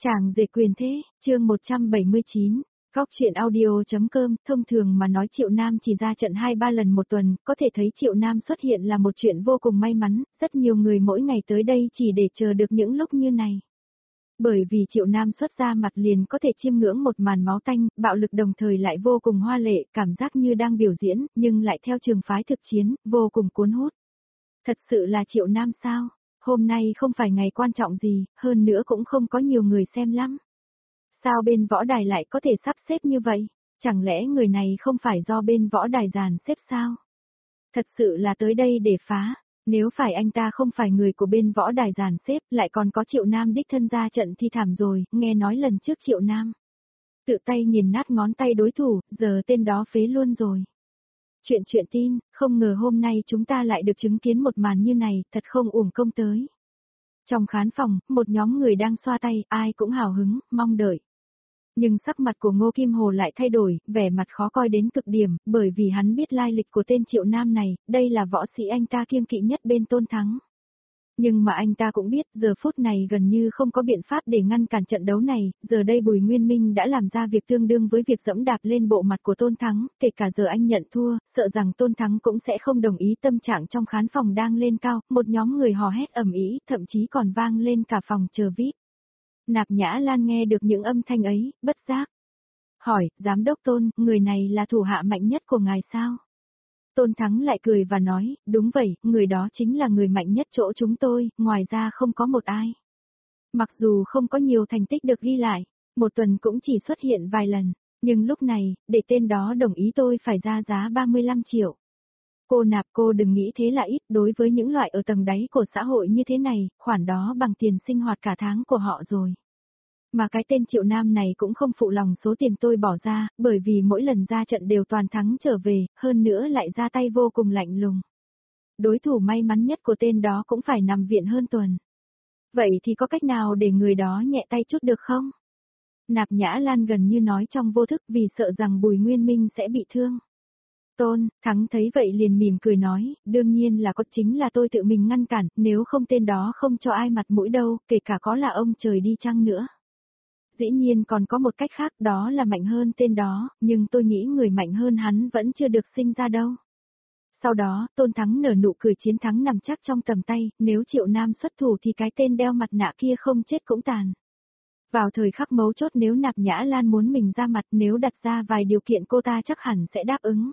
Chàng rể quyền thế, chương 179, góc truyện audio.com, thông thường mà nói Triệu Nam chỉ ra trận 2-3 lần một tuần, có thể thấy Triệu Nam xuất hiện là một chuyện vô cùng may mắn, rất nhiều người mỗi ngày tới đây chỉ để chờ được những lúc như này. Bởi vì Triệu Nam xuất ra mặt liền có thể chiêm ngưỡng một màn máu tanh, bạo lực đồng thời lại vô cùng hoa lệ, cảm giác như đang biểu diễn, nhưng lại theo trường phái thực chiến, vô cùng cuốn hút. Thật sự là Triệu Nam sao? Hôm nay không phải ngày quan trọng gì, hơn nữa cũng không có nhiều người xem lắm. Sao bên võ đài lại có thể sắp xếp như vậy? Chẳng lẽ người này không phải do bên võ đài dàn xếp sao? Thật sự là tới đây để phá. Nếu phải anh ta không phải người của bên võ đài dàn xếp, lại còn có Triệu Nam đích thân ra trận thì thảm rồi, nghe nói lần trước Triệu Nam tự tay nghiền nát ngón tay đối thủ, giờ tên đó phế luôn rồi. Chuyện tin, không ngờ hôm nay chúng ta lại được chứng kiến một màn như này, thật không uổng công tới. Trong khán phòng, một nhóm người đang xoa tay, ai cũng hào hứng, mong đợi. Nhưng sắc mặt của Ngô Kim Hồ lại thay đổi, vẻ mặt khó coi đến cực điểm, bởi vì hắn biết lai lịch của tên Triệu Nam này, đây là võ sĩ anh ta kiêng kỵ nhất bên Tôn Thắng. Nhưng mà anh ta cũng biết, giờ phút này gần như không có biện pháp để ngăn cản trận đấu này, giờ đây Bùi Nguyên Minh đã làm ra việc tương đương với việc dẫm đạp lên bộ mặt của Tôn Thắng, kể cả giờ anh nhận thua, sợ rằng Tôn Thắng cũng sẽ không đồng ý. Tâm trạng trong khán phòng đang lên cao, một nhóm người hò hét ầm ĩ, thậm chí còn vang lên cả phòng chờ VIP. Nạp Nhã Lan nghe được những âm thanh ấy, bất giác hỏi, giám đốc Tôn, người này là thủ hạ mạnh nhất của ngài sao? Tôn Thắng lại cười và nói, đúng vậy, người đó chính là người mạnh nhất chỗ chúng tôi, ngoài ra không có một ai. Mặc dù không có nhiều thành tích được ghi lại, một tuần cũng chỉ xuất hiện vài lần, nhưng lúc này, để tên đó đồng ý tôi phải ra giá 35 triệu. Cô Nạp, cô đừng nghĩ thế là ít, đối với những loại ở tầng đáy của xã hội như thế này, khoản đó bằng tiền sinh hoạt cả tháng của họ rồi. Mà cái tên Triệu Nam này cũng không phụ lòng số tiền tôi bỏ ra, bởi vì mỗi lần ra trận đều toàn thắng trở về, hơn nữa lại ra tay vô cùng lạnh lùng. Đối thủ may mắn nhất của tên đó cũng phải nằm viện hơn tuần. Vậy thì có cách nào để người đó nhẹ tay chút được không? Nạp Nhã Lan gần như nói trong vô thức vì sợ rằng Bùi Nguyên Minh sẽ bị thương. Tôn Thắng thấy vậy liền mỉm cười nói, đương nhiên là có, chính là tôi tự mình ngăn cản, nếu không tên đó không cho ai mặt mũi đâu, kể cả có là ông trời đi chăng nữa. Dĩ nhiên còn có một cách khác, đó là mạnh hơn tên đó, nhưng tôi nghĩ người mạnh hơn hắn vẫn chưa được sinh ra đâu. Sau đó, Tôn Thắng nở nụ cười, chiến thắng nằm chắc trong tầm tay, nếu Triệu Nam xuất thủ thì cái tên đeo mặt nạ kia không chết cũng tàn. Vào thời khắc mấu chốt, nếu Nạp Nhã Lan muốn mình ra mặt, nếu đặt ra vài điều kiện cô ta chắc hẳn sẽ đáp ứng.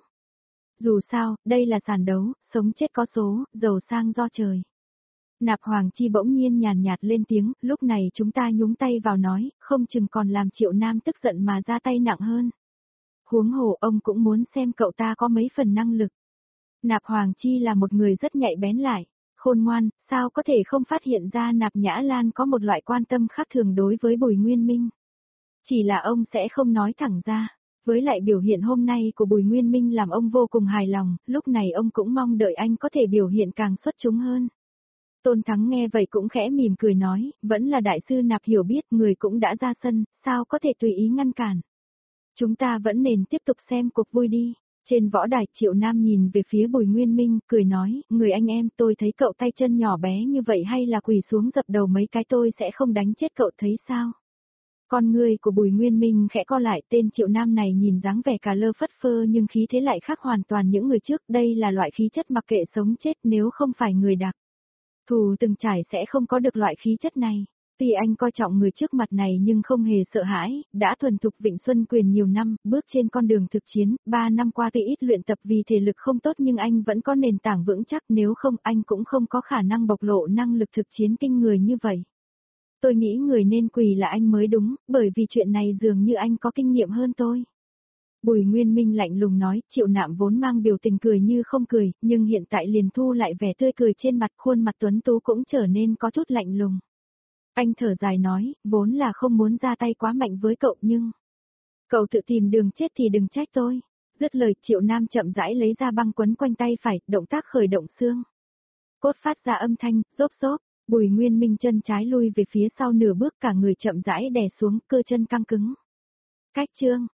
Dù sao, đây là sàn đấu, sống chết có số, giàu sang do trời. Nạp Hoàng Chi bỗng nhiên nhàn nhạt lên tiếng, lúc này chúng ta nhúng tay vào nói, không chừng còn làm Triệu Nam tức giận mà ra tay nặng hơn. Huống hồ ông cũng muốn xem cậu ta có mấy phần năng lực. Nạp Hoàng Chi là một người rất nhạy bén lại, khôn ngoan, sao có thể không phát hiện ra Nạp Nhã Lan có một loại quan tâm khác thường đối với Bùi Nguyên Minh. Chỉ là ông sẽ không nói thẳng ra. Với lại biểu hiện hôm nay của Bùi Nguyên Minh làm ông vô cùng hài lòng, lúc này ông cũng mong đợi anh có thể biểu hiện càng xuất chúng hơn. Tôn Thắng nghe vậy cũng khẽ mỉm cười nói, vẫn là đại sư Nạp hiểu biết, người cũng đã ra sân, sao có thể tùy ý ngăn cản. Chúng ta vẫn nên tiếp tục xem cuộc vui đi. Trên võ đài, Triệu Nam nhìn về phía Bùi Nguyên Minh, cười nói, người anh em, tôi thấy cậu tay chân nhỏ bé như vậy, hay là quỳ xuống dập đầu mấy cái tôi sẽ không đánh chết cậu, thấy sao? Con người của Bùi Nguyên Minh khẽ co lại, tên Triệu Nam này nhìn dáng vẻ cà lơ phất phơ nhưng khí thế lại khác hoàn toàn những người trước, đây là loại khí chất mặc kệ sống chết, nếu không phải người đặc thù từng trải sẽ không có được loại khí chất này. Tuy anh coi trọng người trước mặt này nhưng không hề sợ hãi, đã thuần thục Vịnh Xuân Quyền nhiều năm, bước trên con đường thực chiến, 3 năm qua tuy ít luyện tập vì thể lực không tốt nhưng anh vẫn có nền tảng vững chắc, nếu không anh cũng không có khả năng bộc lộ năng lực thực chiến kinh người như vậy. Tôi nghĩ người nên quỳ là anh mới đúng, bởi vì chuyện này dường như anh có kinh nghiệm hơn tôi. Bùi Nguyên Minh lạnh lùng nói, Triệu Nạm vốn mang biểu tình cười như không cười, nhưng hiện tại liền thu lại vẻ tươi cười trên mặt, khuôn mặt tuấn tú cũng trở nên có chút lạnh lùng. Anh thở dài nói, vốn là không muốn ra tay quá mạnh với cậu nhưng cậu tự tìm đường chết thì đừng trách tôi. Dứt lời, Triệu Nam chậm rãi lấy ra băng quấn quanh tay phải, động tác khởi động xương cốt phát ra âm thanh, rốp rốp. Bùi Nguyên Minh chân trái lui về phía sau nửa bước, cả người chậm rãi đè xuống, cơ chân căng cứng. Cách chương